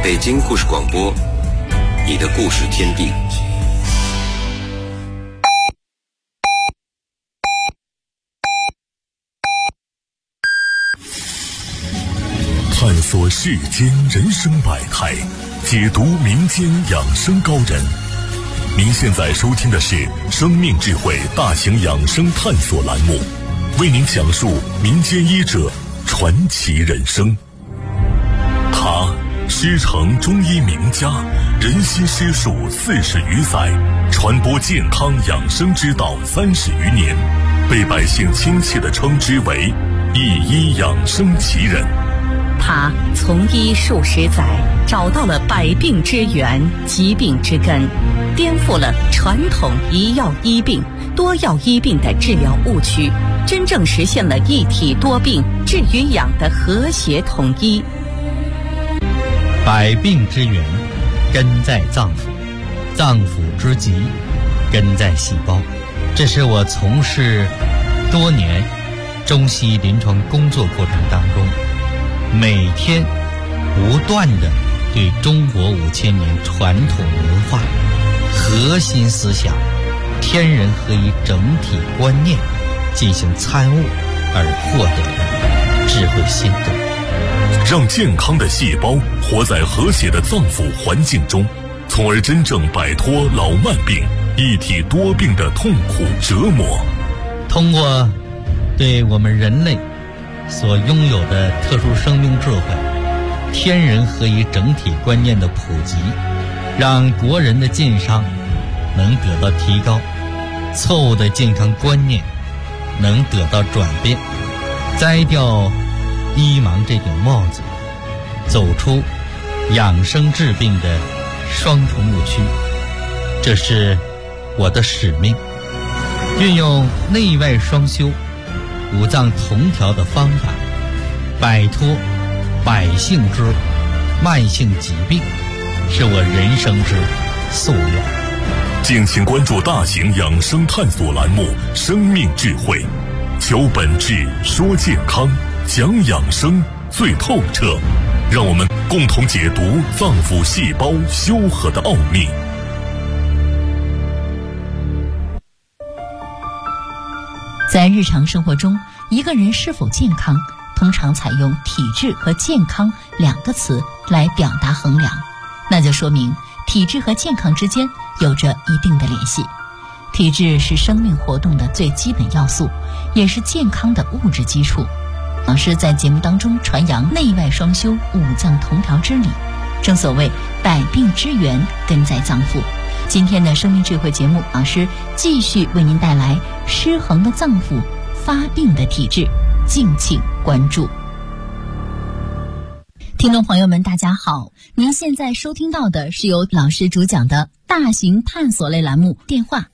北京故事广播，你的故事天地。 探索世间人生百态，解读民间养生高人。您现在收听的是生命智慧大型养生探索栏目，为您讲述民间医者传奇人生。他师承中医名家，人心师术40余载，传播健康养生之道30余年，被百姓亲切地称之为一医养生奇人。 他从医数十载，找到了百病之源、疾病之根，颠覆了传统一药医病、多药医病的治疗误区，真正实现了一体多病、治与养的和谐统一。 百病之源根在脏腑，脏腑之疾根在细胞。这是我从事多年中西临床工作过程当中，每天不断地对中国5000年传统文化核心思想天人合一整体观念进行参悟而获得的智慧心得， 让健康的细胞活在和谐的脏腑环境中，从而真正摆脱老慢病、一体多病的痛苦折磨。 通过对我们人类所拥有的特殊生命智慧、天人合一整体观念的普及，让国人的健康能得到提高，错误的健康观念能得到转变，摘掉医盲这顶帽子，走出养生治病的双重误区。这是我的使命，运用内外双修、五脏同调的方法，摆脱百姓之慢性疾病，是我人生之夙愿。 敬请关注大型养生探索栏目《生命智慧》，求本质，说健康，讲养生最透彻，让我们共同解读脏腑细胞修和的奥秘。 在日常生活中，一个人是否健康，通常采用体质和健康2个词来表达衡量，那就说明体质和健康之间有着一定的联系。体质是生命活动的最基本要素，也是健康的物质基础。老师在节目当中传扬内外双修、五脏同调之理，正所谓百病之源根在脏腑。今天的生命智慧节目，老师继续为您带来失衡的脏腑、发病的体质，敬请关注。听众朋友们大家好，您现在收听到的是由老师主讲的大型探索类栏目，电话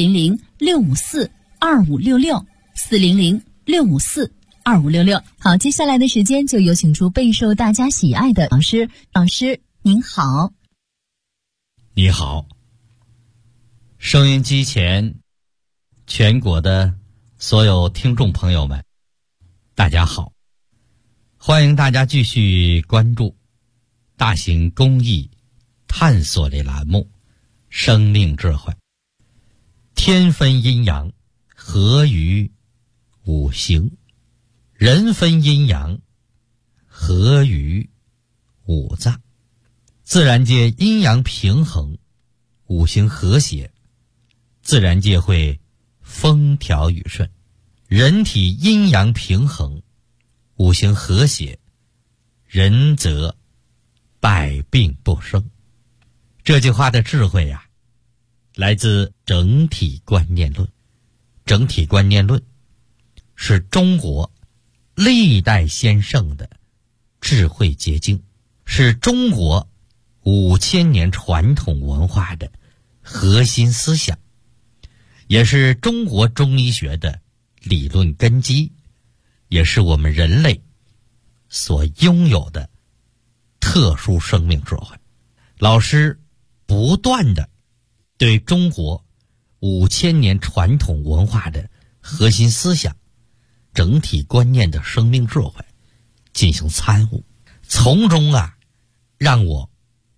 400-654-2566，400-654-2566。好，接下来的时间就有请出备受大家喜爱的老师。老师您好。 你好，收音机前全国的所有听众朋友们大家好，欢迎大家继续关注大型公益探索类栏目生命智慧。天分阴阳，合于五行；人分阴阳，合于五脏。自然界阴阳平衡，五行和谐，自然界会风调雨顺。人体阴阳平衡，五行和谐，人则百病不生。这句话的智慧啊，来自整体观念论。整体观念论是中国历代先圣的智慧结晶，是中国5000年传统文化的核心思想，也是中国中医学的理论根基，也是我们人类所拥有的特殊生命智慧。老师不断的对中国5000年传统文化的核心思想、整体观念的生命智慧进行参悟，从中让我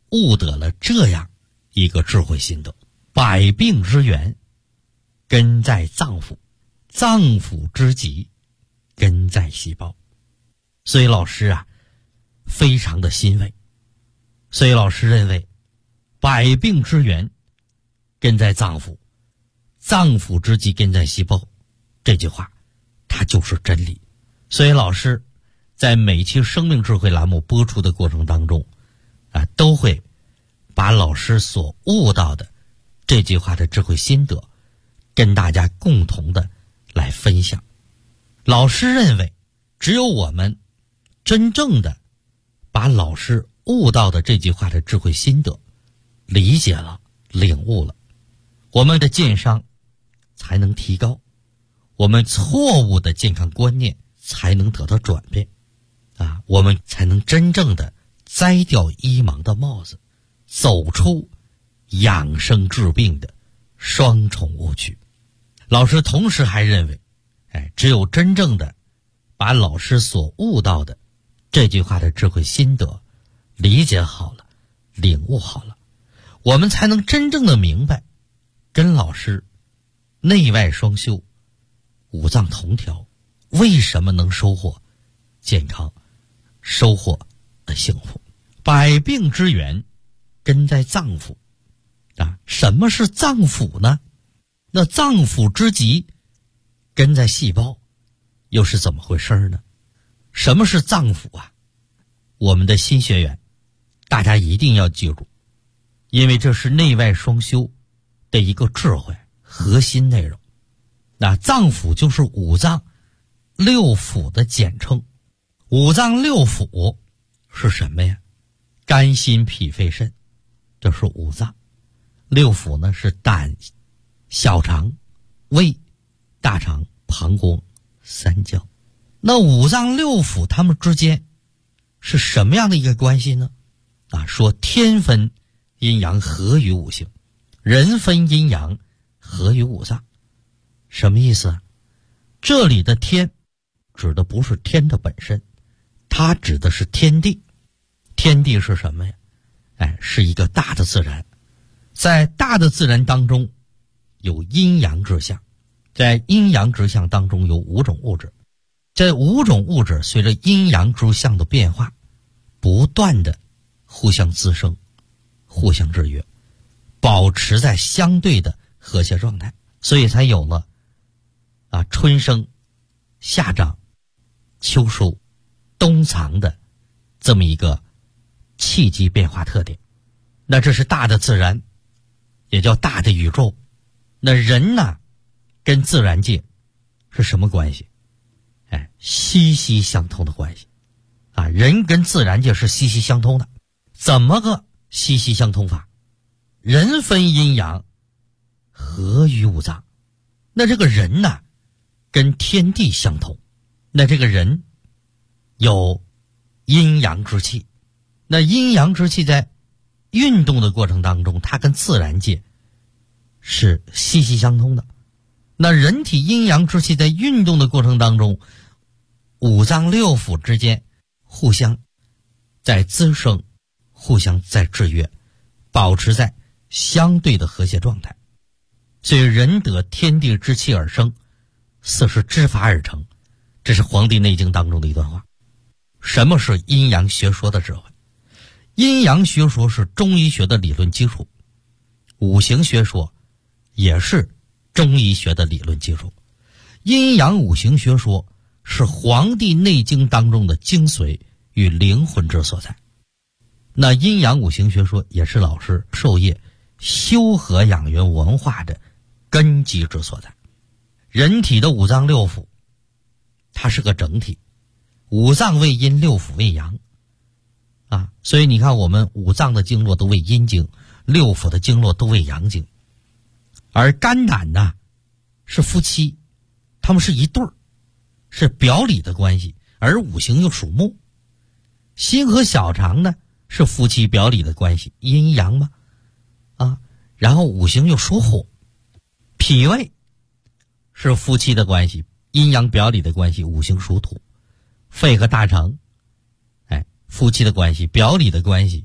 悟得了这样一个智慧心得：百病之源根在脏腑，脏腑之疾根在细胞。所以老师啊非常的欣慰，所以老师认为百病之源根在脏腑，脏腑之疾根在细胞，这句话它就是真理。所以老师在每期生命智慧栏目播出的过程当中都会把老师所悟到的这句话的智慧心得跟大家共同的来分享。老师认为只有我们真正的把老师悟到的这句话的智慧心得理解了、领悟了，我们的健商才能提高，我们错误的健康观念才能得到转变我们才能真正的摘掉医盲的帽子，走出养生治病的双重误区。老师同时还认为只有真正的把老师所悟到的这句话的智慧心得理解好了、领悟好了，我们才能真正的明白跟老师内外双修、五脏同调为什么能收获健康、收获幸福。百病之源根在脏腑什么是脏腑呢？那脏腑之疾根在细胞，又是怎么回事呢？什么是脏腑我们的新学员大家一定要记住，因为这是内外双修的一个智慧核心内容。那脏腑就是五脏六腑的简称。五脏六腑是什么呀？肝心脾肺肾，这是五脏。六腑呢是胆、小肠、胃、大肠、膀胱、三焦。那五脏六腑它们之间是什么样的一个关系呢？说天分阴阳合于五行，人分阴阳合于五脏。什么意思这里的天指的不是天的本身，它指的是天地。天地是什么呀？是一个大的自然。在大的自然当中有阴阳之象，在阴阳之象当中有五种物质，这五种物质随着阴阳之象的变化不断的互相滋生、互相制约，保持在相对的和谐状态，所以才有了春生、夏长、秋收、冬藏的这么一个气机变化特点。那这是大的自然，也叫大的宇宙。那人呢跟自然界是什么关系？息息相通的关系人跟自然界是息息相通的。怎么个息息相通法？人分阴阳合于五脏。那这个人呢跟天地相同，那这个人有阴阳之气，那阴阳之气在运动的过程当中，它跟自然界是息息相通的。那人体阴阳之气在运动的过程当中，五脏六腑之间互相在滋生，互相在制约，保持在相对的和谐状态。所以人得天地之气而生，四时之法而成，这是《黄帝内经》当中的一段话。什么是阴阳学说的智慧？阴阳学说是中医学的理论基础，五行学说也是中医学的理论基础。阴阳五行学说是《黄帝内经》当中的精髓与灵魂之所在。那阴阳五行学说也是老师授业修和养元文化的根基之所在。人体的五脏六腑它是个整体，五脏为阴，六腑为阳所以你看我们五脏的经络都为阴经，六腑的经络都为阳经。而肝胆呢是夫妻，他们是一对儿，是表里的关系，而五行又属木。心和小肠呢是夫妻表里的关系，阴阳嘛然后五行又属火。脾胃是夫妻的关系，阴阳表里的关系，五行属土。肺和大肠夫妻的关系，表里的关系，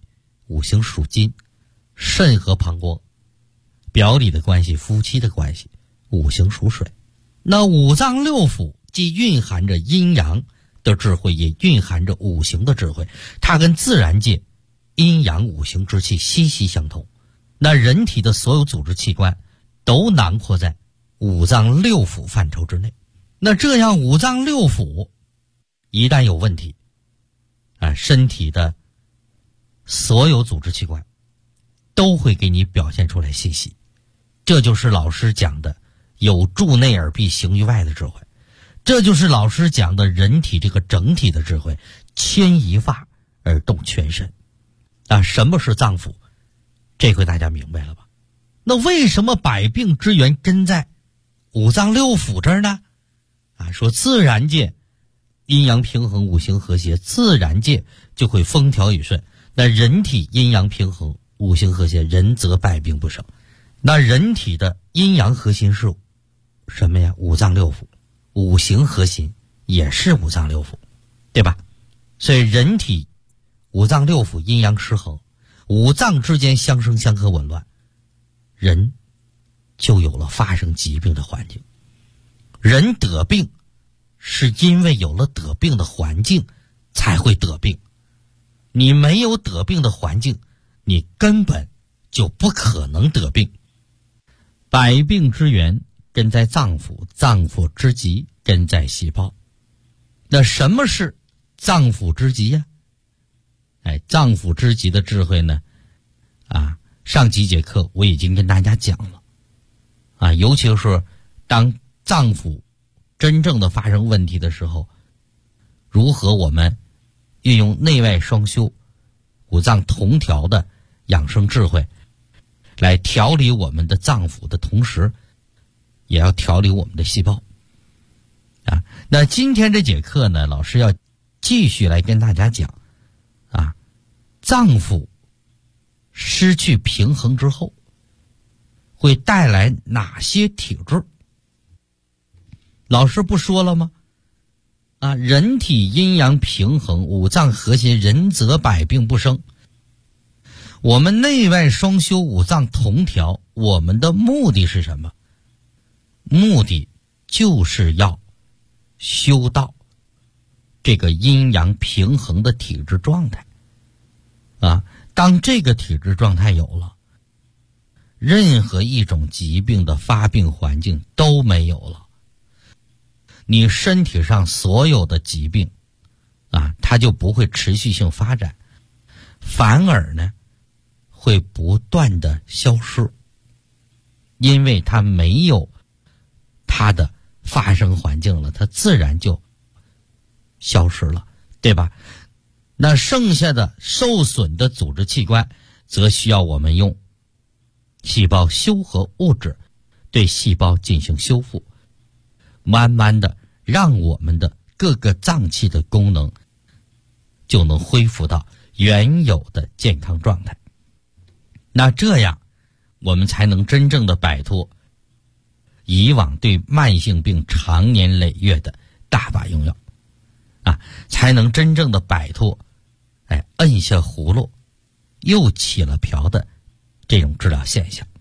五行属金，肾和膀胱，表里的关系，夫妻的关系，五行属水。那五脏六腑既蕴含着阴阳的智慧，也蕴含着五行的智慧，它跟自然界阴阳五行之气息息相通。那人体的所有组织器官都囊括在五脏六腑范畴之内。那这样五脏六腑一旦有问题，身体的所有组织器官都会给你表现出来信息。这就是老师讲的有助内而必行于外的智慧，这就是老师讲的人体这个整体的智慧，牵一发而动全身。什么是脏腑？这回大家明白了吧？那为什么百病之源根在五脏六腑这儿呢？说自然界阴阳平衡，五行和谐，自然界就会风调雨顺。那人体阴阳平衡，五行和谐，人则百病不生。那人体的阴阳核心是什么呀？五脏六腑。五行核心也是五脏六腑，对吧？所以人体五脏六腑阴阳失衡，五脏之间相生相克紊乱，人就有了发生疾病的环境。人得病是因为有了得病的环境才会得病，你没有得病的环境，你根本就不可能得病。百病之源根在脏腑，脏腑之极根在细胞。那什么是脏腑之极呀？脏腑之极的智慧呢？上几节课我已经跟大家讲了。尤其是当脏腑真正的发生问题的时候，如何我们运用内外双修、五脏同调的养生智慧来调理我们的脏腑的同时，也要调理我们的细胞。那今天这节课呢，老师要继续来跟大家讲脏腑失去平衡之后会带来哪些体质。老师不说了吗？人体阴阳平衡，五脏和谐，人则百病不生。我们内外双修，五脏同调，我们的目的是什么？目的就是要修到这个阴阳平衡的体质状态。当这个体质状态有了，任何一种疾病的发病环境都没有了。你身体上所有的疾病它就不会持续性发展，反而呢会不断的消失，因为它没有它的发生环境了，它自然就消失了，对吧？那剩下的受损的组织器官则需要我们用细胞修合物质对细胞进行修复，慢慢的让我们的各个脏器的功能就能恢复到原有的健康状态。那这样我们才能真正的摆脱以往对慢性病长年累月的大把用药才能真正的摆脱摁下葫芦又起了瓢的这种治疗现象。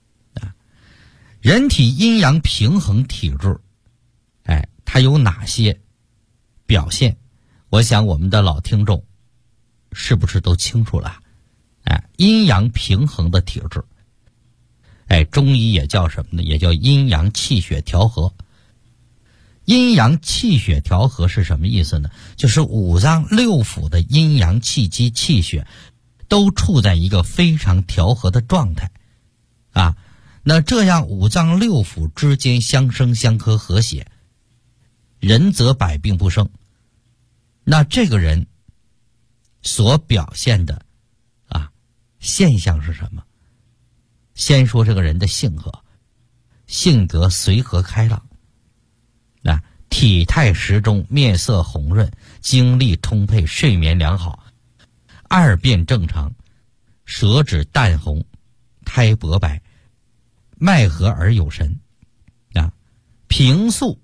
人体阴阳平衡体质它有哪些表现？我想我们的老听众是不是都清楚了？阴阳平衡的体质中医也叫什么呢？也叫阴阳气血调和。阴阳气血调和是什么意思呢？就是五脏六腑的阴阳气机气血都处在一个非常调和的状态那这样五脏六腑之间相生相克和谐，人则百病不生。那这个人所表现的现象是什么？先说这个人的性格随和开朗体态适中，面色红润，精力充沛，睡眠良好，二便正常，舌质淡红，苔薄白，脉和而有神平素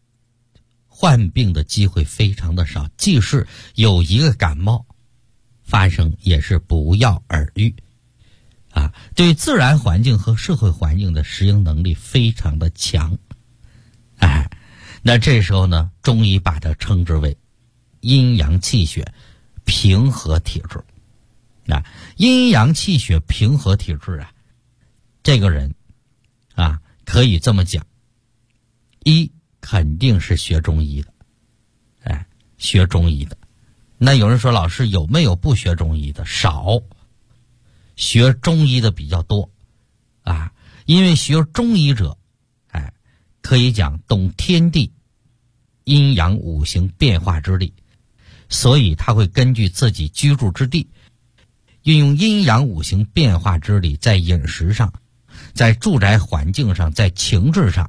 患病的机会非常的少，即使有一个感冒发生也是不药而愈啊，对自然环境和社会环境的适应能力非常的强。那这时候呢，中医把它称之为阴阳气血平和体质。阴阳气血平和体质啊，这个人啊，可以这么讲，一肯定是学中医的，学中医的。那有人说，老师有没有不学中医的？少，学中医的比较多啊，因为学中医者，可以讲懂天地阴阳五行变化之力，所以他会根据自己居住之地，运用阴阳五行变化之力，在饮食上，在住宅环境上，在情志上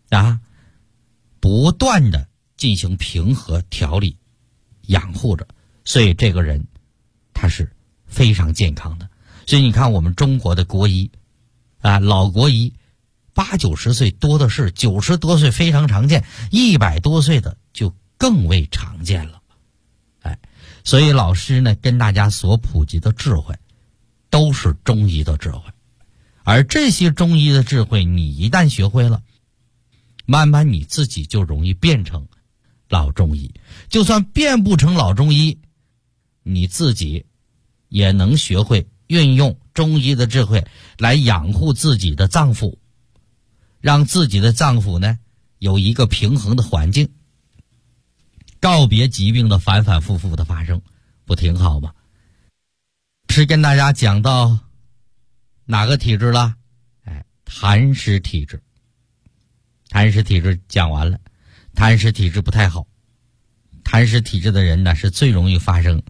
不断的进行平和调理养护着，所以这个人他是非常健康的。所以你看我们中国的国医老国医80、90岁多的是，90多岁非常常见，100多岁的就更为常见了。所以老师呢跟大家所普及的智慧都是中医的智慧，而这些中医的智慧你一旦学会了，慢慢你自己就容易变成老中医。就算变不成老中医，你自己也能学会运用中医的智慧来养护自己的脏腑，让自己的脏腑呢有一个平衡的环境，告别疾病的反反复复的发生，不挺好吗？是跟大家讲到哪个体质了？痰湿体质。痰湿体质讲完了，痰湿体质不太好。痰湿体质的人呢，是最容易发生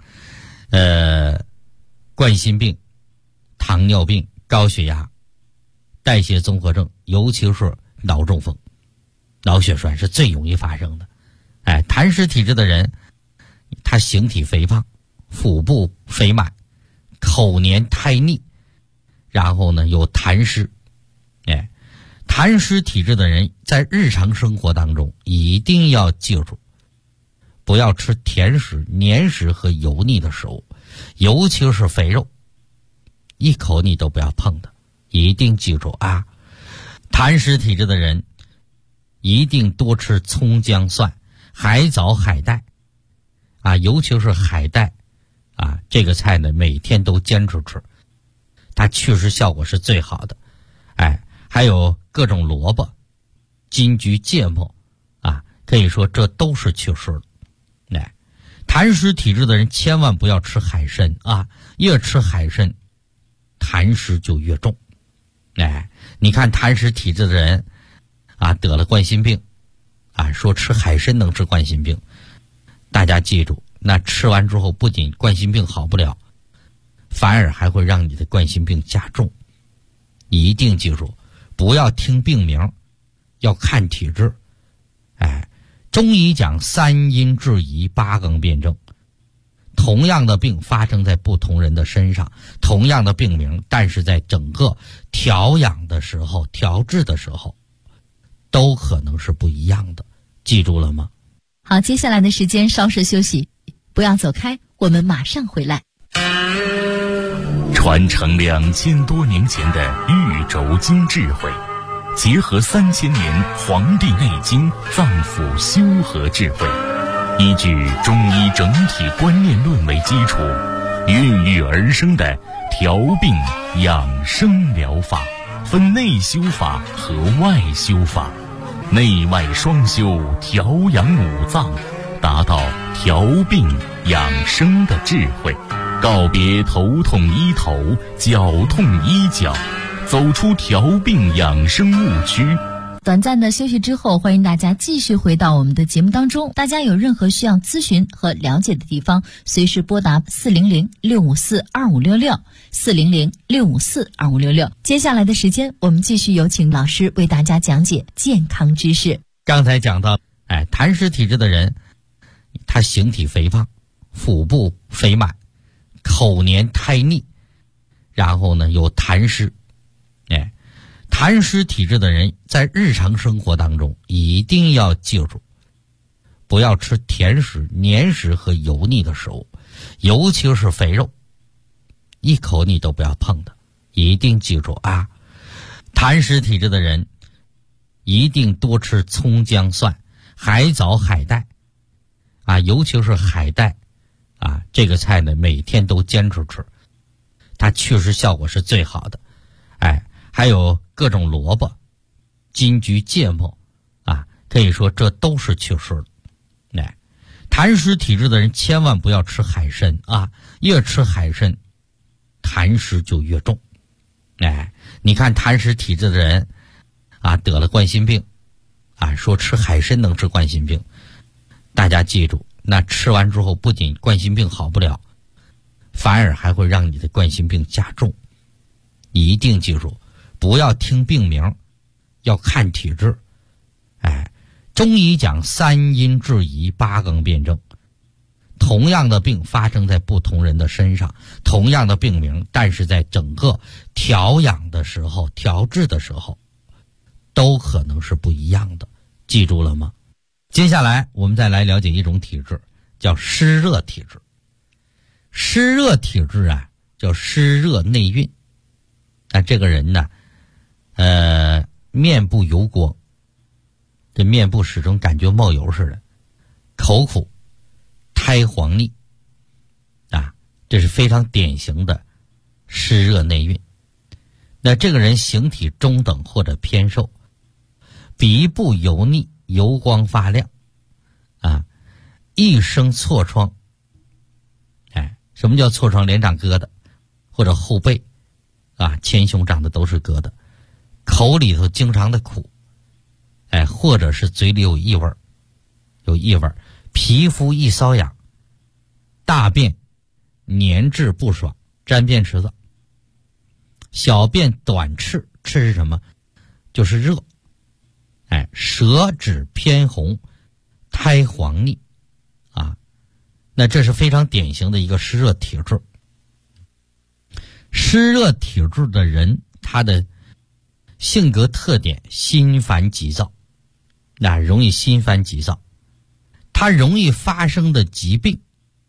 冠心病、糖尿病、高血压、代谢综合症，尤其是脑中风、脑血栓是最容易发生的。痰湿体质的人，他形体肥胖，腹部肥满，口黏苔腻，然后呢有痰湿。痰湿体质的人在日常生活当中一定要记住，不要吃甜食、黏食和油腻的食物，尤其是肥肉，一口你都不要碰的，一定记住啊！痰湿体质的人一定多吃葱姜蒜、海藻、海带尤其是海带这个菜呢，每天都坚持吃，它确实效果是最好的。还有各种萝卜、金桔、芥末可以说这都是祛湿的。痰湿体质的人千万不要吃海参越吃海参痰湿就越重。你看痰湿体质的人得了冠心病说吃海参能治冠心病，大家记住，那吃完之后不仅冠心病好不了，反而还会让你的冠心病加重。一定记住，不要听病名，要看体质。中医讲3阴治宜8纲辩证，同样的病发生在不同人的身上，同样的病名，但是在整个调养的时候、调治的时候都可能是不一样的，记住了吗？ 好，接下来的时间稍事休息，不要走开，我们马上回来。 传承2000多年前的玉轴经智慧，结合3000年《黄帝内经》脏腑修和智慧，依据中医整体观念论为基础，孕育而生的调病养生疗法，分内修法和外修法，内外双修，调养五脏，达到调病养生的智慧，告别头痛医头，脚痛医脚，走出调病养生误区。 短暂的休息之后，欢迎大家继续回到我们的节目当中。大家有任何需要咨询和了解的地方，随时拨打400-654-2566 400-654-2566。接下来的时间，我们继续有请老师为大家讲解健康知识。 刚才讲到痰湿体质的人，他形体肥胖，腹部肥满，口黏苔腻，然后呢有痰湿。痰湿体质的人在日常生活当中一定要记住，不要吃甜食、黏食和油腻的食物，尤其是肥肉， 一口你都不要碰的。一定记住啊，痰湿体质的人一定多吃葱姜蒜、海藻、海带啊，尤其是海带啊，这个菜呢每天都坚持吃，它确实效果是最好的。还有各种萝卜、金桔、芥末啊，可以说这都是祛湿的。痰湿体质的人千万不要吃海参啊，越吃海参痰湿就越重。你看痰湿体质的人啊，得了冠心病啊，说吃海参能治冠心病，大家记住，那吃完之后不仅冠心病好不了，反而还会让你的冠心病加重。一定记住，不要听病名，要看体质。中医讲三阴治宜，八纲辩证。同样的病发生在不同人的身上，同样的病名，但是在整个调养的时候、调治的时候，都可能是不一样的。记住了吗？接下来我们再来了解一种体质，叫湿热体质。湿热体质啊，叫湿热内蕴。这个人呢，面部油光，这面部始终感觉冒油似的，口苦，苔黄腻啊，这是非常典型的湿热内蕴。那这个人形体中等或者偏瘦，鼻部油腻，油光发亮啊，一生痤疮。什么叫痤疮？脸长疙瘩，或者后背啊，前胸长的都是疙瘩，口里头经常的苦，或者是嘴里有异味，皮肤易瘙痒，大便粘滞不爽，沾便池子，小便短赤，赤是什么？就是热，舌质偏红，苔黄腻啊，那这是非常典型的一个湿热体质。湿热体质的人，他的性格特点心烦急躁，容易心烦急躁。他容易发生的疾病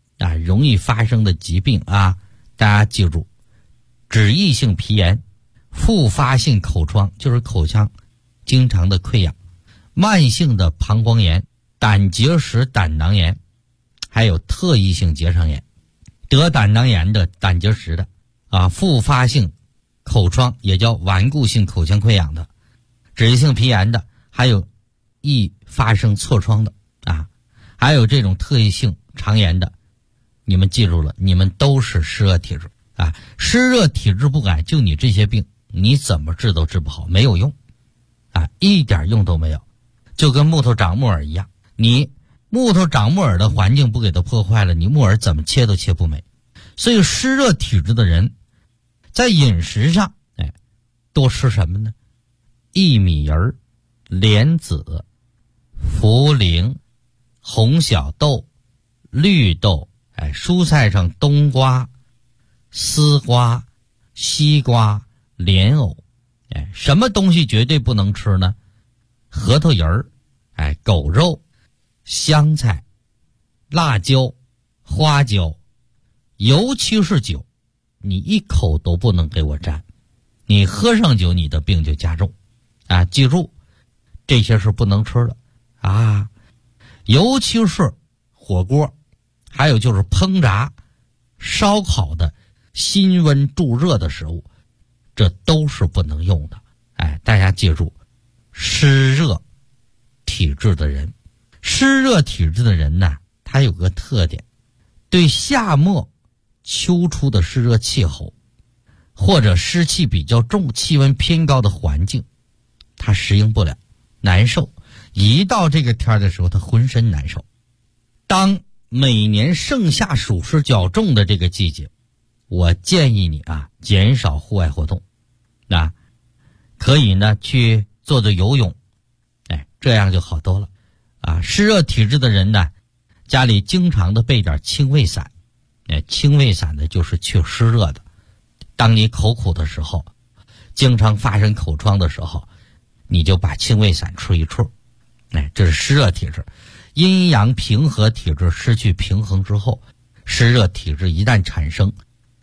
啊，大家记住，脂溢性皮炎、复发性口疮，就是口腔经常的溃疡，慢性的膀胱炎、胆结石、胆囊炎，还有特异性结肠炎。得胆囊炎的、胆结石的啊，复发性口疮也叫顽固性口腔溃疡的，脂溢性皮炎的，还有易发生痤疮的啊，还有这种特异性肠炎的，你们记住了，你们都是湿热体质啊。湿热体质不改，就你这些病，你怎么治都治不好，没有用啊，一点用都没有。就跟木头长木耳一样，你木头长木耳的环境不给它破坏了，你木耳怎么切都切不美。所以湿热体质的人在饮食上多吃什么呢？薏米仁、莲子、茯苓、红小豆、绿豆，蔬菜上冬瓜、丝瓜、西瓜、莲藕。什么东西绝对不能吃呢？核桃仁、狗肉、香菜、辣椒、花椒，尤其是酒，你一口都不能给我沾，你喝上酒你的病就加重啊！记住，这些是不能吃的啊，尤其是火锅，还有就是烹炸、烧烤的辛温助热的食物，这都是不能用的。大家记住，湿热体质的人，呢，他有个特点，对夏末秋初的湿热气候或者湿气比较重、气温偏高的环境，他适应不了，难受。一到这个天的时候，他浑身难受。当每年盛夏暑湿较重的这个季节，我建议你啊，减少户外活动，可以呢去做做游泳，这样就好多了啊。湿热体质的人呢，家里经常的备点清胃散，清胃散呢就是去湿热的。当你口苦的时候，经常发生口疮的时候，你就把清胃散吃一吃，这是湿热体质。阴阳平和体质失去平衡之后，湿热体质一旦产生，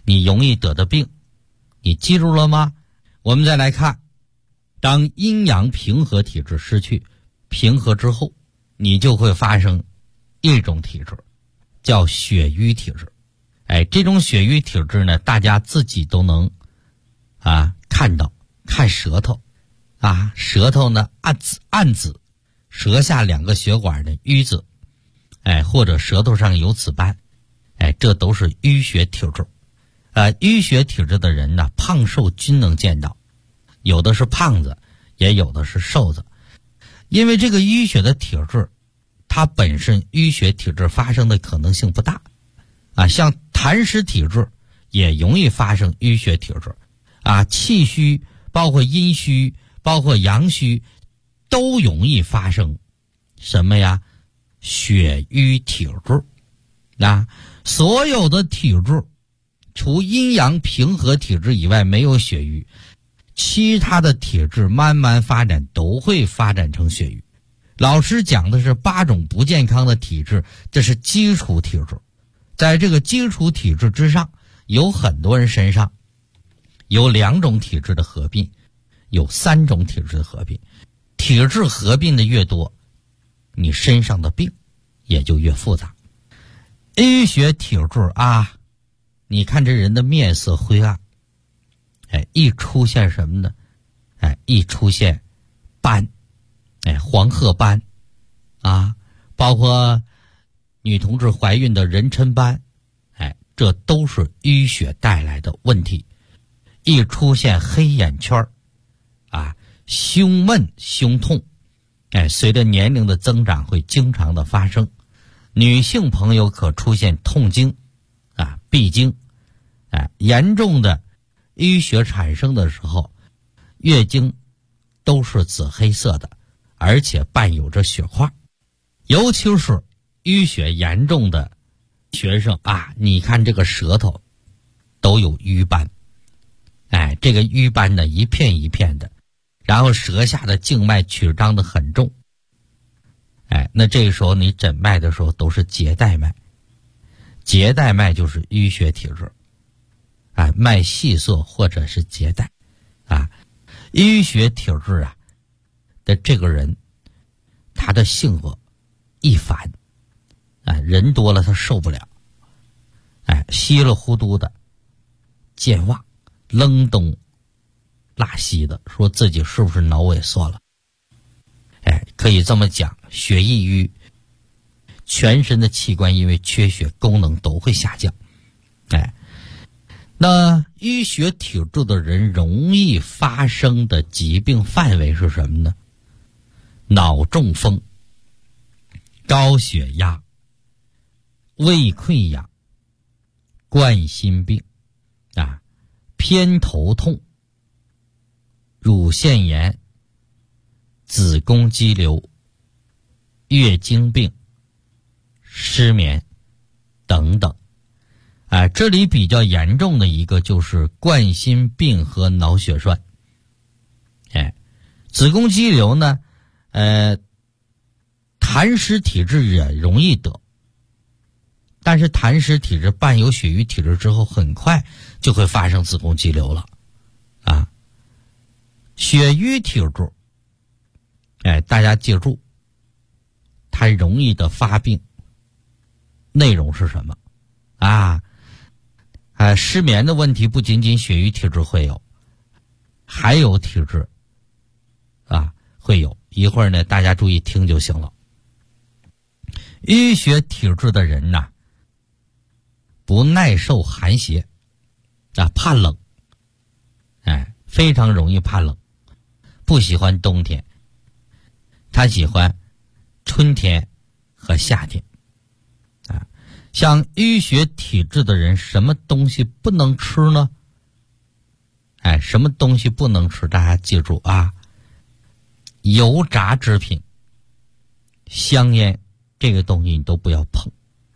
你容易得的病。你记住了吗？我们再来看，当阴阳平和体质失去平和之后，你就会发生一种体质，叫血瘀体质。这种血瘀体质呢，大家自己都能看到，看舌头舌头呢暗紫，舌下2个血管的瘀紫，或者舌头上有紫斑，这都是淤血体质。淤血体质的人呢，胖瘦均能见到，有的是胖子，也有的是瘦子。因为这个淤血的体质，它本身淤血体质发生的可能性不大像痰湿体质也容易发生淤血体质气虚，包括阴虚，包括阳虚，都容易发生什么呀？血瘀体质所有的体质除阴阳平和体质以外没有血瘀，其他的体质慢慢发展都会发展成血瘀。老师讲的是8种不健康的体质，这是基础体质。在这个基础体质之上，有很多人身上有2种体质的合并，有3种体质的合并。体质合并的越多，你身上的病也就越复杂。淤血体质你看这人的面色灰暗，一出现什么呢？一出现斑，黄褐斑包括女同志怀孕的妊娠斑，这都是淤血带来的问题。一出现黑眼圈胸闷胸痛，随着年龄的增长会经常的发生。女性朋友可出现痛经闭经，严重的淤血产生的时候，月经都是紫黑色的，而且伴有着血块。尤其是淤血严重的学生你看这个舌头都有瘀斑，这个瘀斑呢一片一片的，然后舌下的静脉曲张的很重，那这个时候你诊脉的时候都是结带脉，结带脉就是淤血体质脉细涩或者是结带淤血体质的这个人，他的性格易烦人多了他受不了稀里糊涂的健忘，愣东拉西的，说自己是不是脑萎缩了可以这么讲，血易瘀，全身的器官因为缺血功能都会下降那淤血体质的人容易发生的疾病范围是什么呢？脑中风、高血压、胃溃疡、冠心病偏头痛、乳腺炎、子宫肌瘤、月经病、失眠等等这里比较严重的一个就是冠心病和脑血栓子宫肌瘤呢痰湿体质也容易得，但是痰湿体质伴有血瘀体质之后，很快就会发生子宫肌瘤了血瘀体质大家记住，它容易的发病内容是什么失眠的问题不仅仅血瘀体质会有，还有体质会有。一会儿呢大家注意听就行了。淤血体质的人不耐受寒邪怕冷非常容易怕冷，不喜欢冬天，他喜欢春天和夏天像淤血体质的人，什么东西不能吃呢？什么东西不能吃？大家记住油炸制品、香烟这个东西你都不要碰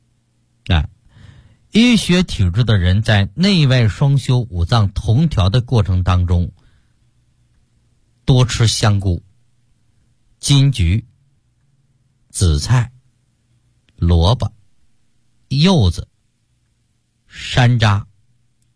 淤血体质的人在内外双修、五脏同调的过程当中，多吃香菇、金桔、紫菜、萝卜、柚子、山楂、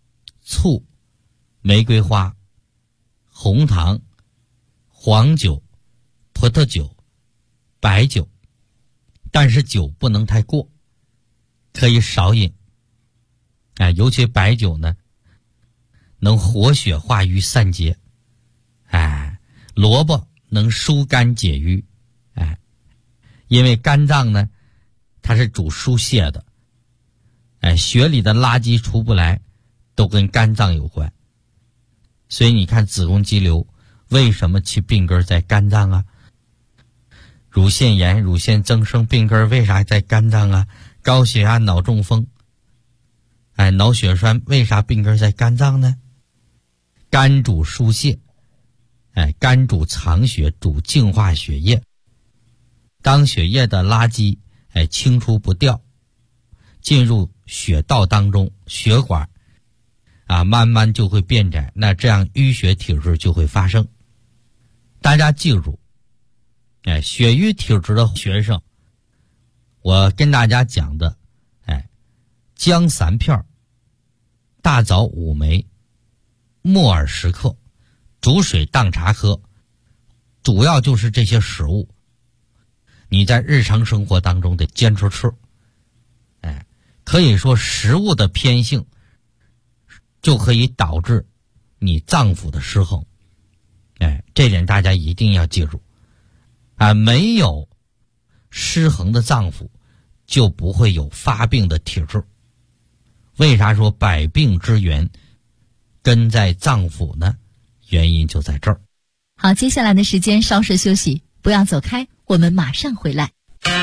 醋、玫瑰花、红糖、黄酒、葡萄酒、白酒，但是酒不能太过，可以少饮。尤其白酒呢，能活血化瘀散结。萝卜能疏肝解郁。因为肝脏呢，它是主疏泄的。血里的垃圾出不来，都跟肝脏有关。所以你看子宫肌瘤为什么其病根在肝脏啊？乳腺炎、乳腺增生病根为啥在肝脏啊？高血压、脑中风、脑血栓为啥病根在肝脏呢？肝主疏泄，肝主藏血，主净化血液。当血液的垃圾清除不掉，进入血道当中，血管慢慢就会变窄，那这样淤血体质就会发生。大家记住，血瘀体质的学生，我跟大家讲的，姜3片，大枣5枚，木耳10克，煮水当茶喝，主要就是这些食物。你在日常生活当中得坚持吃。可以说食物的偏性就可以导致你脏腑的失衡。这点大家一定要记住。没有失衡的脏腑，就不会有发病的体质。为啥说百病之源根在脏腑呢？原因就在这儿。 好，接下来的时间稍事休息，不要走开，我们马上回来。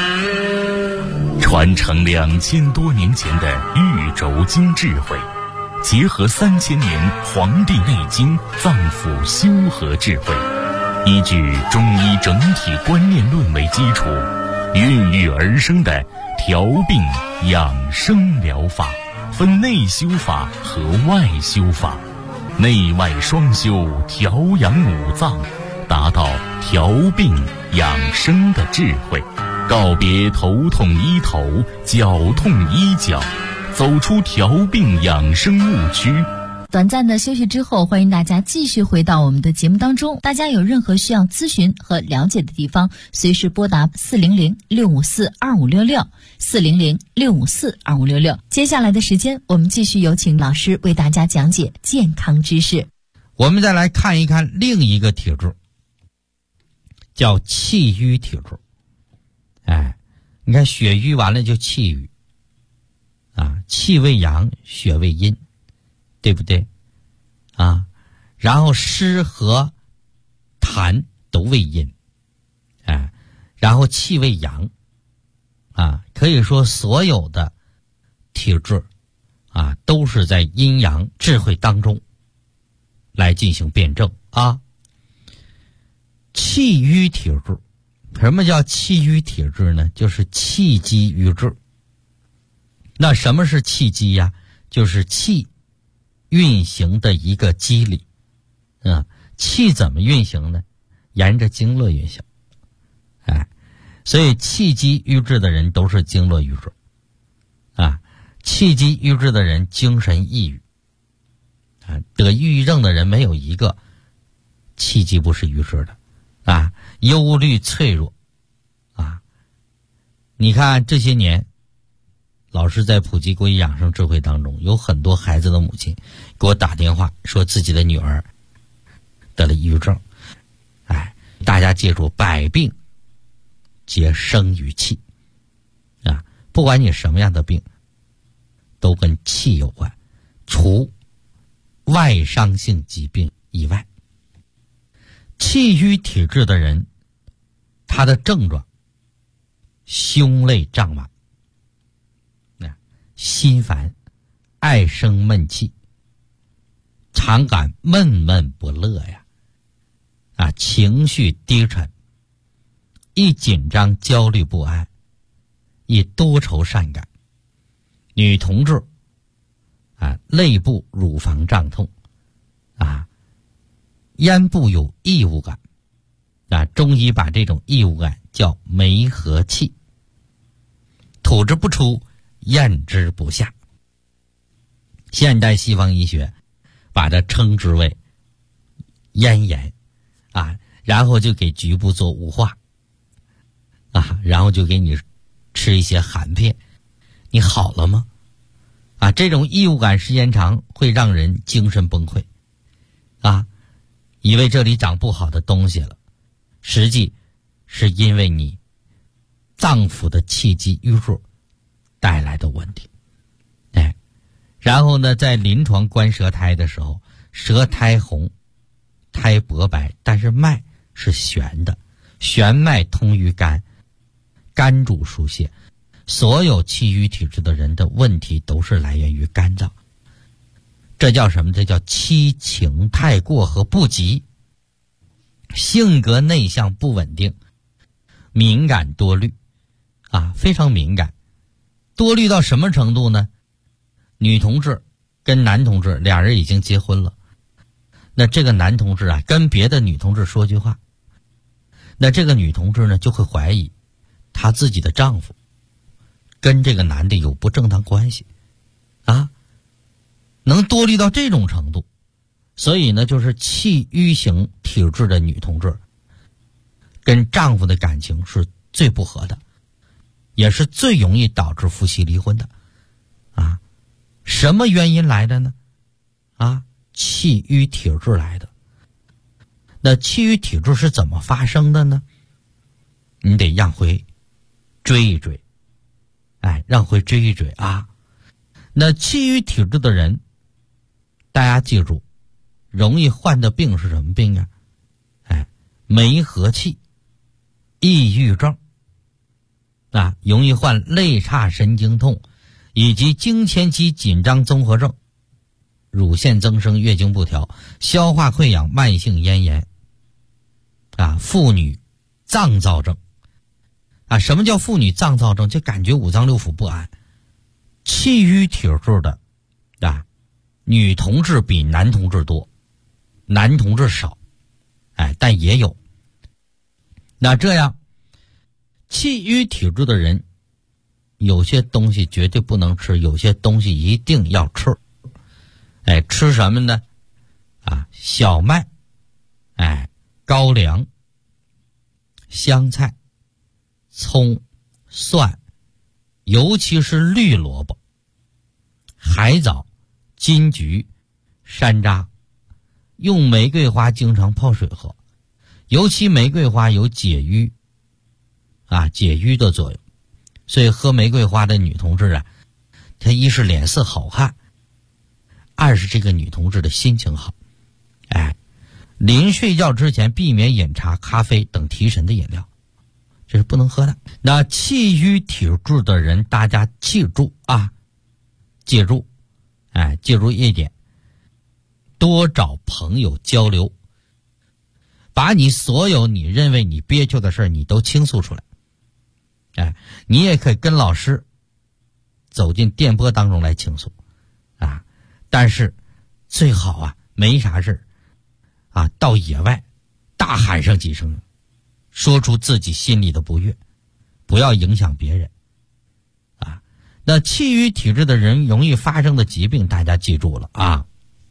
传承2000多年前的玉轴经智慧，结合3000年《黄帝内经》脏腑修和智慧，依据中医整体观念论为基础，孕育而生的调病养生疗法，分内修法和外修法，内外双修，调养五脏，达到调病养生的智慧。告别头痛医头，脚痛医脚，走出调病养生误区。 短暂的休息之后，欢迎大家继续回到我们的节目当中。大家有任何需要咨询和了解的地方，随时拨打400-654-2566 400-654-2566。接下来的时间，我们继续有请老师为大家讲解健康知识。 我们再来看一看另一个体质，叫气瘀体质。你看血瘀完了就气瘀气为阳，血为阴，对不对然后湿和痰都为阴，然后气为阳可以说所有的体质都是在阴阳智慧当中来进行辩证气瘀体质。什么叫气瘀体质呢？就是气机瘀滞。那什么是气机呀？就是气运行的一个机理气怎么运行呢？沿着经络运行所以气机瘀滞的人都是经络瘀滞气机瘀滞的人精神抑郁得抑郁症的人没有一个气机不是瘀滞的忧虑脆弱你看这些年老师在普及国医养生智慧当中，有很多孩子的母亲给我打电话说自己的女儿得了抑郁症大家记住，百病皆生于气不管你什么样的病都跟气有关，除外伤性疾病以外。气瘀体质的人，他的症状胸肋胀满心烦，爱生闷气，常感闷闷不乐情绪低沉，易紧张焦虑不安，易多愁善感。女同志肋部乳房胀痛咽部有异物感中医把这种异物感叫梅核气，吐之不出，咽之不下。现代西方医学把它称之为咽炎啊，然后就给局部做雾化啊，然后就给你吃一些含片，你好了吗？啊，这种异物感时间长会让人精神崩溃啊，以为这里长不好的东西了，实际是因为你脏腑的气机淤弱带来的问题。哎，然后呢，在临床观舌苔的时候，舌苔红，苔薄白，但是脉是悬的，悬脉通于肝，肝主疏泄。所有气郁体质的人的问题都是来源于肝脏，这叫什么？这叫七情太过和不及，性格内向不稳定，敏感多虑啊，非常敏感。多虑到什么程度呢？女同志跟男同志俩人已经结婚了，那这个男同志啊跟别的女同志说句话，那这个女同志呢就会怀疑她自己的丈夫跟这个男的有不正当关系啊，能多虑到这种程度。所以呢，就是气郁型体质的女同志跟丈夫的感情是最不和的，也是最容易导致夫妻离婚的啊。什么原因来的呢？啊，气郁体质来的。那气郁体质是怎么发生的呢？你得让回追一追，哎，让回追一追啊。那气郁体质的人，大家记住，容易患的病是什么病啊？哎，梅核气、抑郁症啊，容易患肋叉神经痛以及经前期紧张综合症、乳腺增生、月经不调、消化溃疡、慢性咽炎啊，妇女脏躁症啊。什么叫妇女脏躁症？就感觉五脏六腑不安。气郁体质的啊，女同志比男同志多，男同志少，哎，但也有。那这样气郁体质的人，有些东西绝对不能吃，有些东西一定要吃。哎，吃什么呢？啊，小麦，哎，高粱、香菜、葱、蒜，尤其是绿萝卜、海藻、金桔、山楂。用玫瑰花经常泡水喝，尤其玫瑰花有解郁啊，解郁的作用。所以喝玫瑰花的女同志啊，她一是脸色好看，二是这个女同志的心情好。哎，临睡觉之前避免饮茶、咖啡等提神的饮料，这是不能喝的。那气郁体质的人，大家记住啊，记住，哎，记住一点，多找朋友交流，把你所有你认为你憋屈的事你都倾诉出来。哎，你也可以跟老师走进电波当中来倾诉啊，但是最好啊没啥事啊，到野外大喊上几声，说出自己心里的不悦，不要影响别人啊。那气郁体质的人容易发生的疾病，大家记住了啊，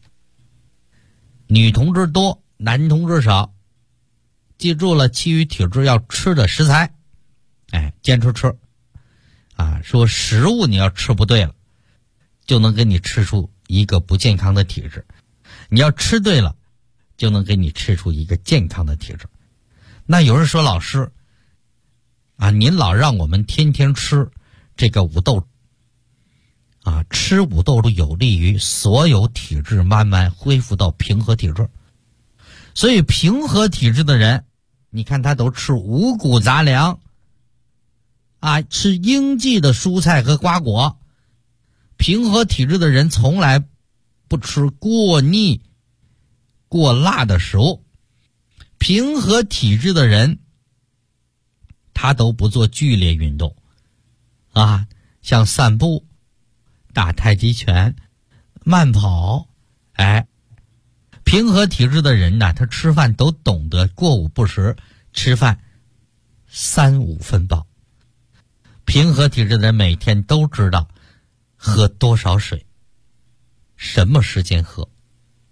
女同志多，男同志少。记住了，气郁体质要吃的食材，哎，坚持吃啊。说食物你要吃不对了，就能给你吃出一个不健康的体质，你要吃对了，就能给你吃出一个健康的体质。那有人说，老师啊，您老让我们天天吃这个五豆啊，吃五豆有利于所有体质慢慢恢复到平和体质。所以平和体质的人，你看他都吃五谷杂粮啊，吃应季的蔬菜和瓜果。平和体质的人从来不吃过腻过辣的食物。平和体质的人他都不做剧烈运动啊，像散步、打太极拳、慢跑。哎，平和体质的人呢，他吃饭都懂得过午不食，吃饭3、5分饱。平和体质的人每天都知道喝多少水，什么时间喝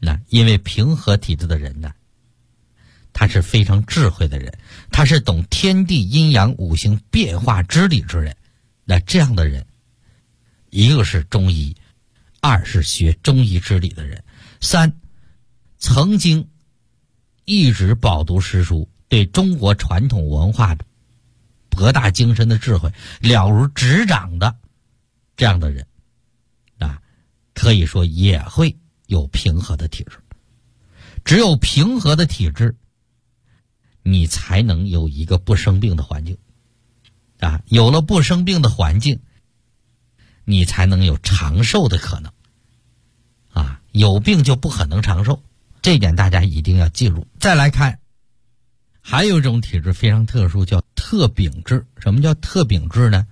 那因为平和体质的人呢，他是非常智慧的人，他是懂天地阴阳五行变化之理之人。那这样的人，一个是中医，二是学中医之理的人，三曾经一直饱读诗书，对中国传统文化的博大精深的智慧了如指掌的这样的人啊，可以说也会有平和的体质。只有平和的体质，你才能有一个不生病的环境啊，有了不生病的环境，你才能有长寿的可能啊，有病就不可能长寿，这一点大家一定要记住。再来看，还有一种体质非常特殊，叫特禀质。什么叫特禀质呢？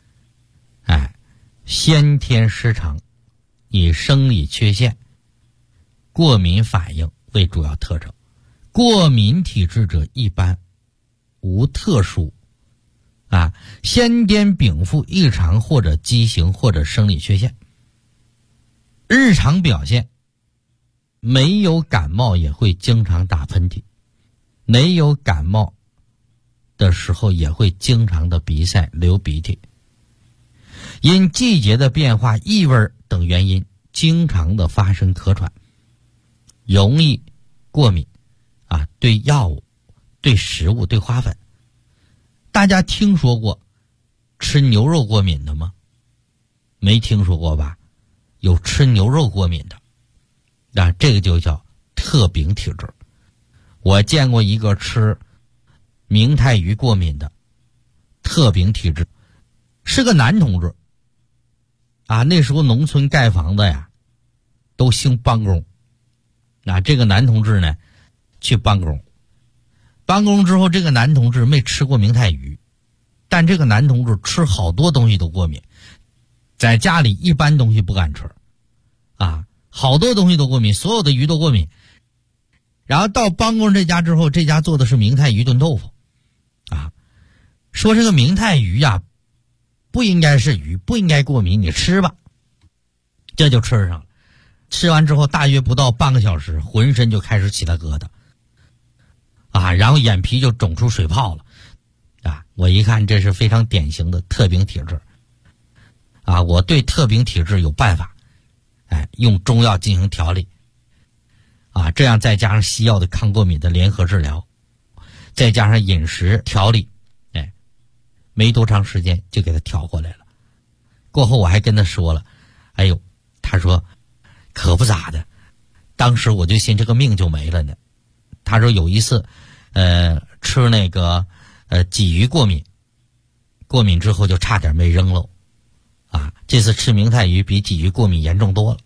先天失常，以生理缺陷、过敏反应为主要特征。过敏体质者一般无特殊先天禀赋异常或者畸形或者生理缺陷。日常表现没有感冒也会经常打喷嚏，没有感冒的时候也会经常的鼻塞流鼻涕，因季节的变化、异味等原因经常的发生咳喘，容易过敏对药物、对食物、对花粉。大家听说过吃牛肉过敏的吗？没听说过吧？有吃牛肉过敏的这个就叫特禀体质。我见过一个吃明太鱼过敏的特禀体质，是个男同志那时候农村盖房子呀都兴帮工，这个男同志呢去帮工之后，这个男同志没吃过明太鱼，但这个男同志吃好多东西都过敏，在家里一般东西不敢吃好多东西都过敏，所有的鱼都过敏。然后到帮工这家之后，这家做的是明太鱼炖豆腐说这个明太鱼不应该是鱼，不应该过敏，你吃吧。这就吃上了。吃完之后大约不到半个小时，浑身就开始起了疙瘩然后眼皮就肿出水泡了我一看这是非常典型的特禀体质我对特禀体质有办法用中药进行调理这样再加上西药的抗过敏的联合治疗，再加上饮食调理没多长时间就给他调过来了。过后我还跟他说了，他说可不咋的，当时我就寻这个命就没了呢。他说有一次吃那个鲫鱼过敏之后就差点没扔了这次吃明太鱼比鲫鱼过敏严重多了。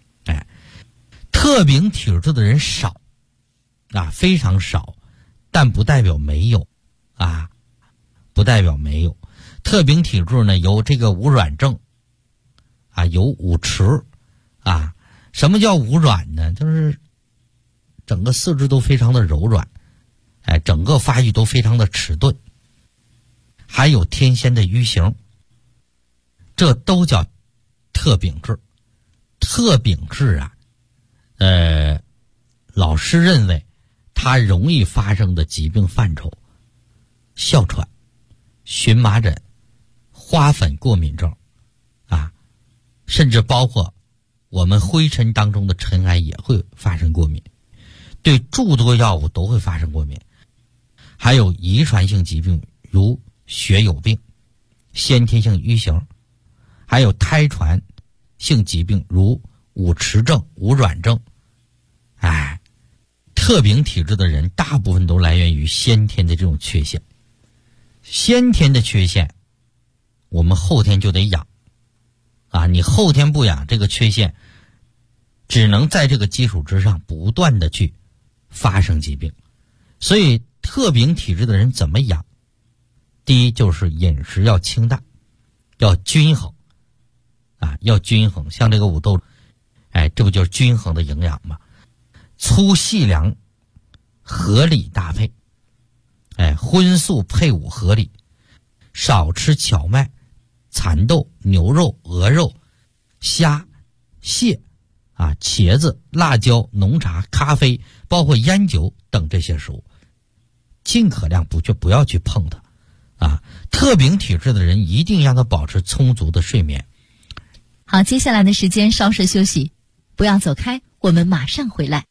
特禀体质的人少非常少，但不代表没有不代表没有。特禀体质呢有这个无软症有五迟什么叫无软呢？就是整个四肢都非常的柔软整个发育都非常的迟钝，还有天仙的瘀形，这都叫特禀质。特禀质老师认为它容易发生的疾病范畴：哮喘、荨麻疹、花粉过敏症甚至包括我们灰尘当中的尘埃也会发生过敏，对诸多药物都会发生过敏，还有遗传性疾病如血友病、先天性瘀形，还有胎传性疾病如五迟症、无软症。特禀体质的人大部分都来源于先天的这种缺陷。先天的缺陷我们后天就得养你后天不养，这个缺陷只能在这个基础之上不断的去发生疾病。所以特禀体质的人怎么养？第一就是饮食要清淡，要均衡要均衡。像这个五豆这不就是均衡的营养吗？粗细粮合理搭配荤素配伍合理，少吃荞麦、蚕豆、牛肉、鹅肉、虾、蟹茄子、辣椒、浓茶、咖啡，包括烟酒等这些食物，尽可量不要去碰它。特禀体质的人一定让他保持充足的睡眠。 好，接下来的时间稍事休息，不要走开，我们马上回来。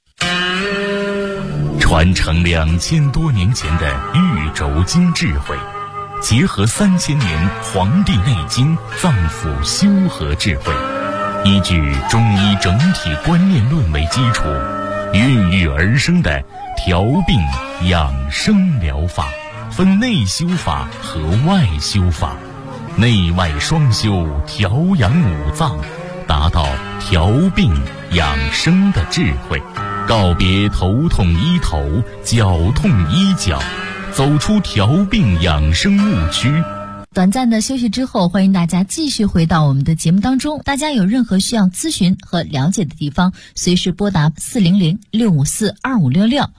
传承2000多年前的玉轴经智慧，结合3000年《黄帝内经》脏腑修和智慧，依据中医整体观念论为基础，孕育而生的调病养生疗法，分内修法和外修法，内外双修，调养五脏，达到调病养生的智慧，告别头痛医头，脚痛医脚，走出调病养生误区。 短暂的休息之后，欢迎大家继续回到我们的节目当中。大家有任何需要咨询和了解的地方，随时拨打400-654-2566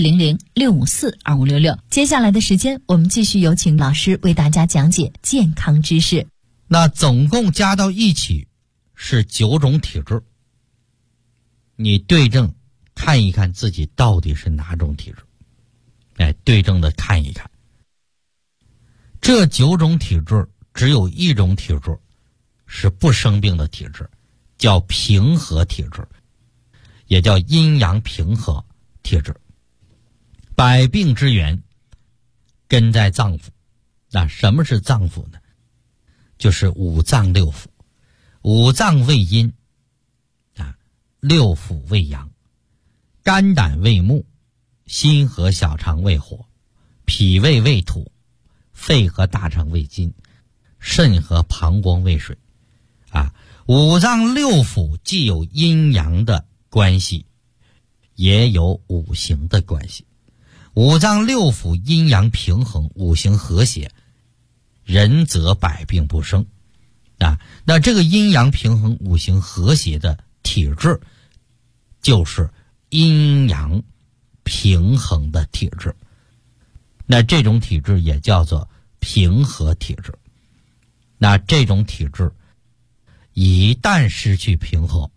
400-654-2566。接下来的时间，我们继续有请老师为大家讲解健康知识。 那总共加到一起是9种体质，你对症看一看自己到底是哪种体质，对症的看一看。这9种体质只有一种体质是不生病的体质，叫平和体质，也叫阴阳平和体质。百病之源根在脏腑。那什么是脏腑呢？就是五脏六腑。五脏为阴，六腑为阳，肝胆为木，心和小肠为火，脾胃为土，肺和大肠为金，肾和膀胱为水。五脏六腑既有阴阳的关系，也有五行的关系。五脏六腑阴阳平衡，五行和谐，人则百病不生。那这个阴阳平衡、五行和谐的体质，就是阴阳平衡的体质。那这种体质也叫做平和体质。那这种体质一旦失去平和，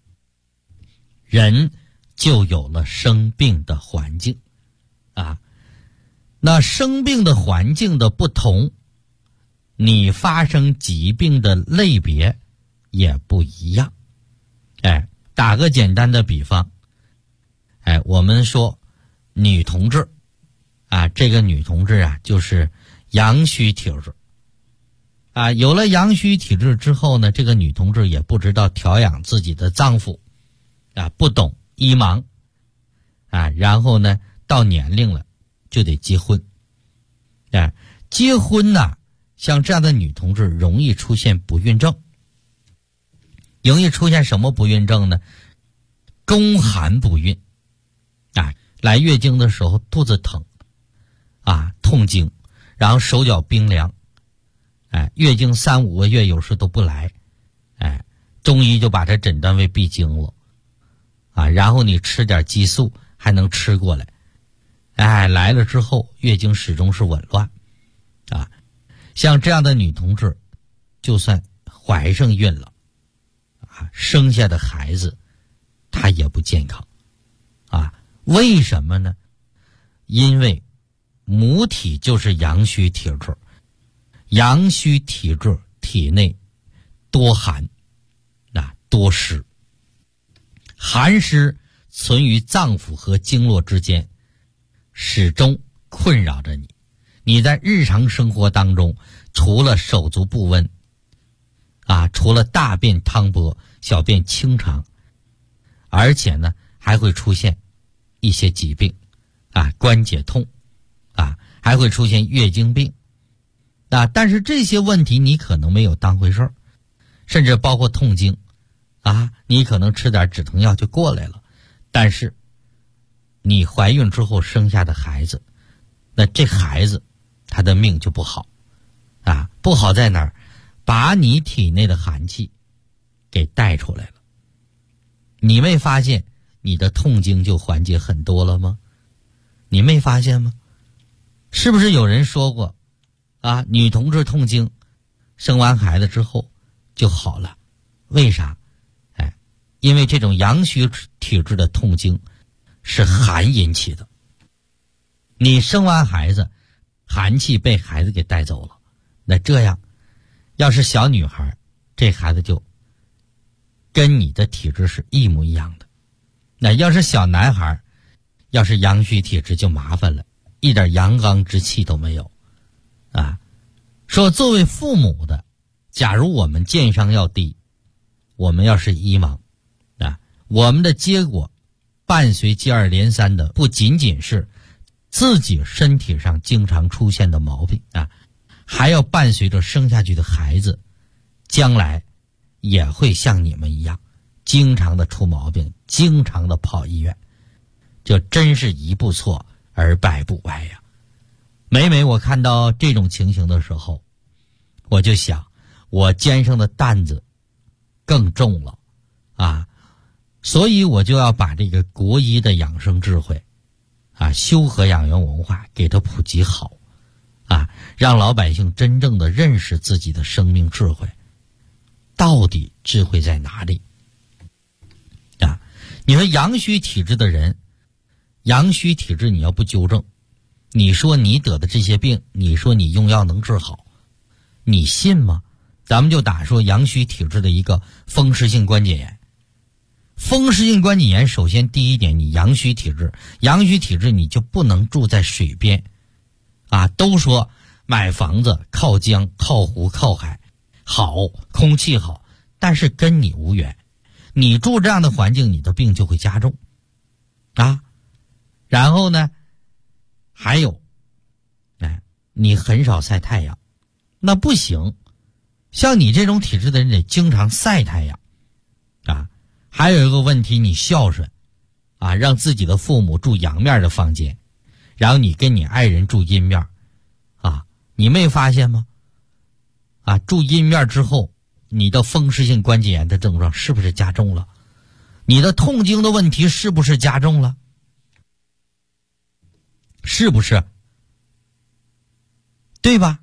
人就有了生病的环境。那生病的环境的不同，你发生疾病的类别也不一样。打个简单的比方，我们说女同志这个女同志就是阳虚体质。有了阳虚体质之后呢，这个女同志也不知道调养自己的脏腑，不懂医盲，然后呢，到年龄了就得结婚。结婚呢，像这样的女同志容易出现不孕症。容易出现什么不孕症呢？宫寒不孕。来月经的时候肚子疼，痛经，然后手脚冰凉，月经3、5个月有时都不来，中医就把它诊断为闭经了，然后你吃点激素还能吃过来，来了之后月经始终是紊乱，像这样的女同志，就算怀上孕了，生下的孩子她也不健康，为什么呢？因为母体就是阳虚体质，阳虚体质体内多寒，多湿，寒湿存于脏腑和经络之间，始终困扰着你。你在日常生活当中，除了手足不温，除了大便汤薄、小便清长，而且呢还会出现一些疾病，关节痛，还会出现月经病，但是这些问题你可能没有当回事儿，甚至包括痛经，你可能吃点止疼药就过来了，但是你怀孕之后生下的孩子，那这孩子他的命就不好，不好在哪儿？把你体内的寒气给带出来了。你没发现你的痛经就缓解很多了吗？你没发现吗？是不是有人说过女同志痛经生完孩子之后就好了？为啥？ 因为这种阳虚体质的痛经是寒引起的。你生完孩子，寒气被孩子给带走了，那这样要是小女孩，这孩子就跟你的体质是一模一样的。那要是小男孩，要是阳虚体质就麻烦了，一点阳刚之气都没有啊。说作为父母的，假如我们健商要低，我们要是医盲啊，我们的结果伴随接二连三的不仅仅是自己身体上经常出现的毛病啊，还要伴随着生下去的孩子将来也会像你们一样经常的出毛病，经常的跑医院，就真是一步错而百步歪呀。每每我看到这种情形的时候，我就想我肩上的担子更重了啊，所以我就要把这个国医的养生智慧啊，修和养元文化给它普及好啊，让老百姓真正的认识自己的生命智慧，到底智慧在哪里啊？你说阳虚体质的人，阳虚体质你要不纠正，你说你得的这些病，你说你用药能治好，你信吗？咱们就打说阳虚体质的一个风湿性关节炎。风湿性关节炎首先第一点，你阳虚体质，阳虚体质你就不能住在水边啊。都说买房子靠江靠湖靠海好，空气好，但是跟你无缘，你住这样的环境，你的病就会加重啊。然后呢还有你很少晒太阳，那不行，像你这种体质的人得经常晒太阳啊。还有一个问题，你孝顺啊，让自己的父母住阳面的房间，然后你跟你爱人住阴面啊，你没发现吗？啊，住阴面之后，你的风湿性关节炎的症状是不是加重了？你的痛经的问题是不是加重了？是不是？对吧？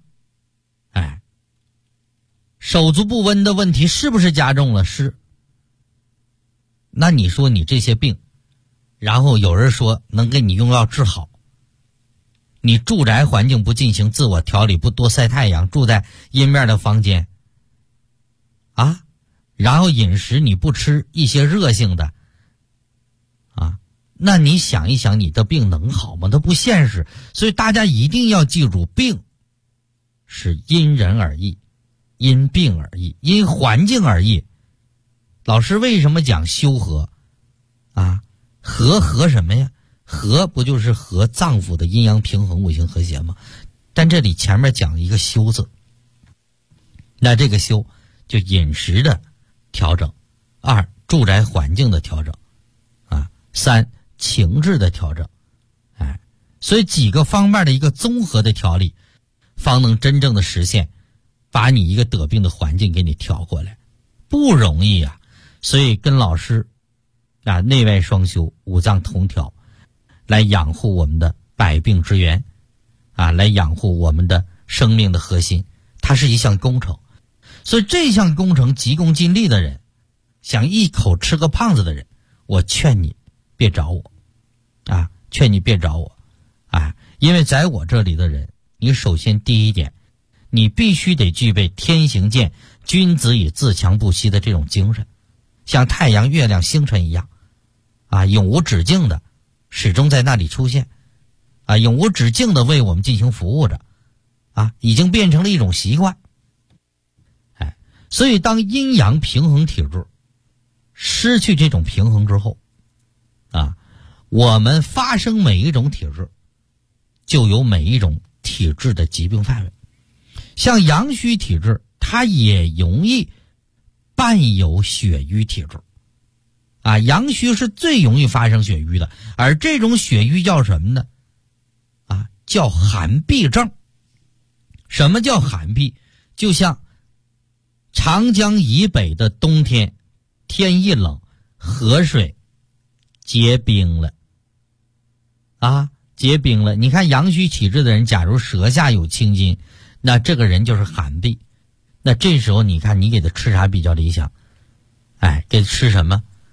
手足不温的问题是不是加重了？是。那你说你这些病，然后有人说能给你用药治好，你住宅环境不进行自我调理，不多晒太阳，住在阴面的房间啊，然后饮食你不吃一些热性的啊，那你想一想，你的病能好吗？它不现实。所以大家一定要记住，病是因人而异，因病而异，因环境而异。老师为什么讲修和啊？和什么呀？和不就是和脏腑的阴阳平衡、五行和谐吗？但这里前面讲一个修字，那这个修就饮食的调整，2住宅环境的调整啊，3情志的调整，所以几个方面的一个综合的调理，方能真正的实现把你一个得病的环境给你调过来，不容易啊。所以跟老师啊内外双修，五脏同调，来养护我们的百病之源啊，来养护我们的生命的核心，它是一项工程。所以这项工程急功近利的人，想一口吃个胖子的人，我劝你别找我啊，劝你别找我啊，因为在我这里的人，你首先第一点，你必须得具备天行健，君子以自强不息的这种精神，像太阳、月亮、星辰一样啊，永无止境的始终在那里出现啊，永无止境的为我们进行服务着啊，已经变成了一种习惯。所以当阴阳平衡体质失去这种平衡之后啊，我们发生每一种体质就有每一种体质的疾病范围。像阳虚体质，它也容易伴有血瘀体质啊，阳虚是最容易发生血瘀的，而这种血瘀叫什么呢？啊，叫寒痹症。什么叫寒痹？就像长江以北的冬天，天一冷，河水结冰了啊，结冰了。你看阳虚体质的人，假如舌下有青筋，那这个人就是寒痹。那这时候你看你给他吃啥比较理想？给他吃什么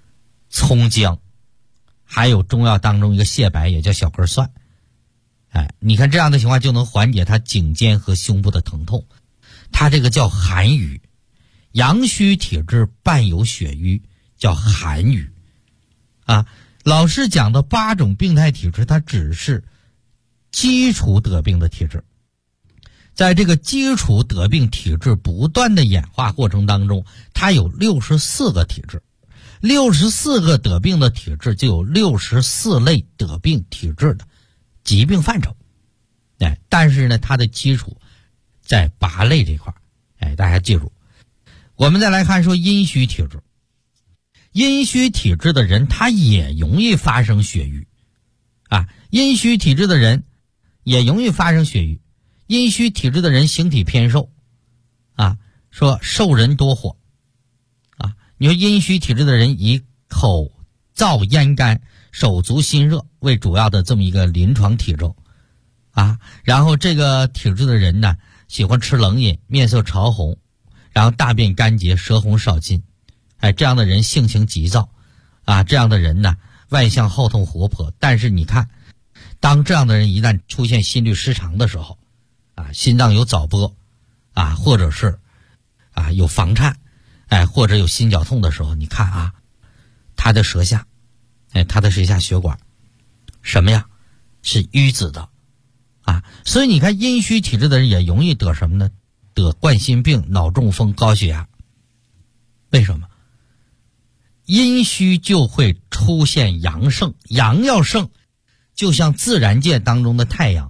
葱姜，还有中药当中一个蟹白，也叫小根蒜。你看这样的情况就能缓解他颈肩和胸部的疼痛。他这个叫寒瘀，阳虚体质伴有血瘀，叫寒瘀。老师讲的8种病态体质，它只是基础得病的体质。在这个基础得病体质不断的演化过程当中，它有64个体质，64个得病的体质就有64类得病体质的疾病范畴。但是呢，它的基础在8类这块。大家记住。我们再来看说阴虚体质。阴虚体质的人他也容易发生血瘀。阴虚体质的人也容易发生血瘀。阴虚体质的人形体偏瘦。说瘦人多火。你说阴虚体质的人以口燥咽干、手足心热为主要的这么一个临床体征。然后这个体质的人呢，喜欢吃冷饮，面色潮红，然后大便干结，舌红少津。这样的人性情急躁。这样的人呢，外向好动活泼。但是你看，当这样的人一旦出现心律失常的时候，心脏有早搏，或者是有房颤，或者有心绞痛的时候，你看他的舌下，他的舌下血管什么呀？是淤紫的。所以你看阴虚体质的人也容易得什么呢？得冠心病、脑中风、高血压。为什么？阴虚就会出现阳盛，阳要盛，就像自然界当中的太阳。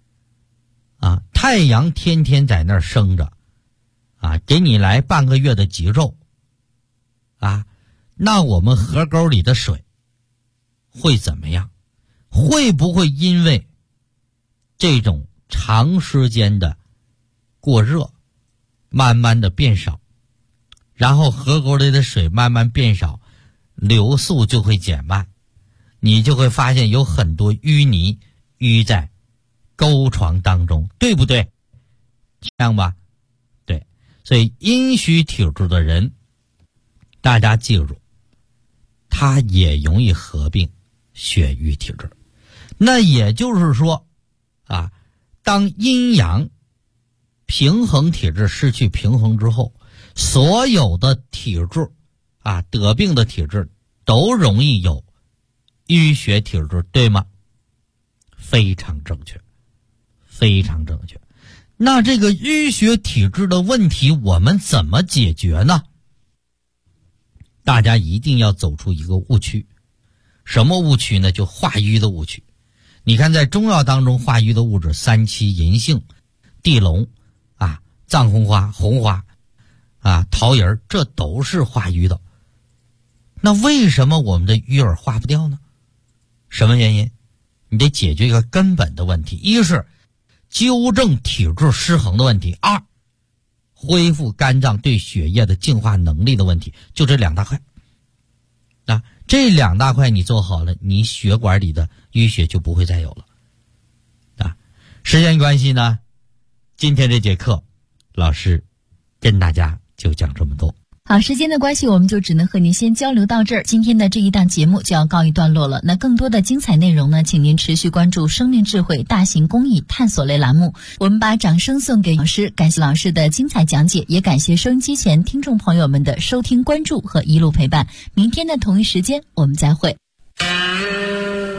太阳天天在那儿生着，给你来半个月的极昼。那我们河沟里的水会怎么样？会不会因为这种长时间的过热，慢慢的变少，然后河沟里的水慢慢变少，流速就会减慢，你就会发现有很多淤泥淤在沟床当中，对不对？这样吧，对。所以阴虚体质的人，大家记住，他也容易合并血瘀体质。那也就是说当阴阳平衡体质失去平衡之后，所有的体质得病的体质都容易有淤血体质，对吗？非常正确，非常正确。那这个淤血体质的问题我们怎么解决呢？大家一定要走出一个误区。什么误区呢？就化瘀的误区。你看在中药当中化瘀的物质，三七、银杏、地龙藏红花、红花桃仁，这都是化瘀的。那为什么我们的瘀儿化不掉呢？什么原因？你得解决一个根本的问题，一是纠正体质失衡的问题，二恢复肝脏对血液的净化能力的问题，就这2大块。这2大块你做好了，你血管里的淤血就不会再有了。时间关系呢，今天这节课老师跟大家就讲这么多。 好，时间的关系，我们就只能和您先交流到这儿。今天的这一档节目就要告一段落了。那更多的精彩内容呢，请您持续关注生命智慧大型公益探索类栏目。我们把掌声送给老师，感谢老师的精彩讲解，也感谢收音机前听众朋友们的收听、关注和一路陪伴。明天的同一时间，我们再会。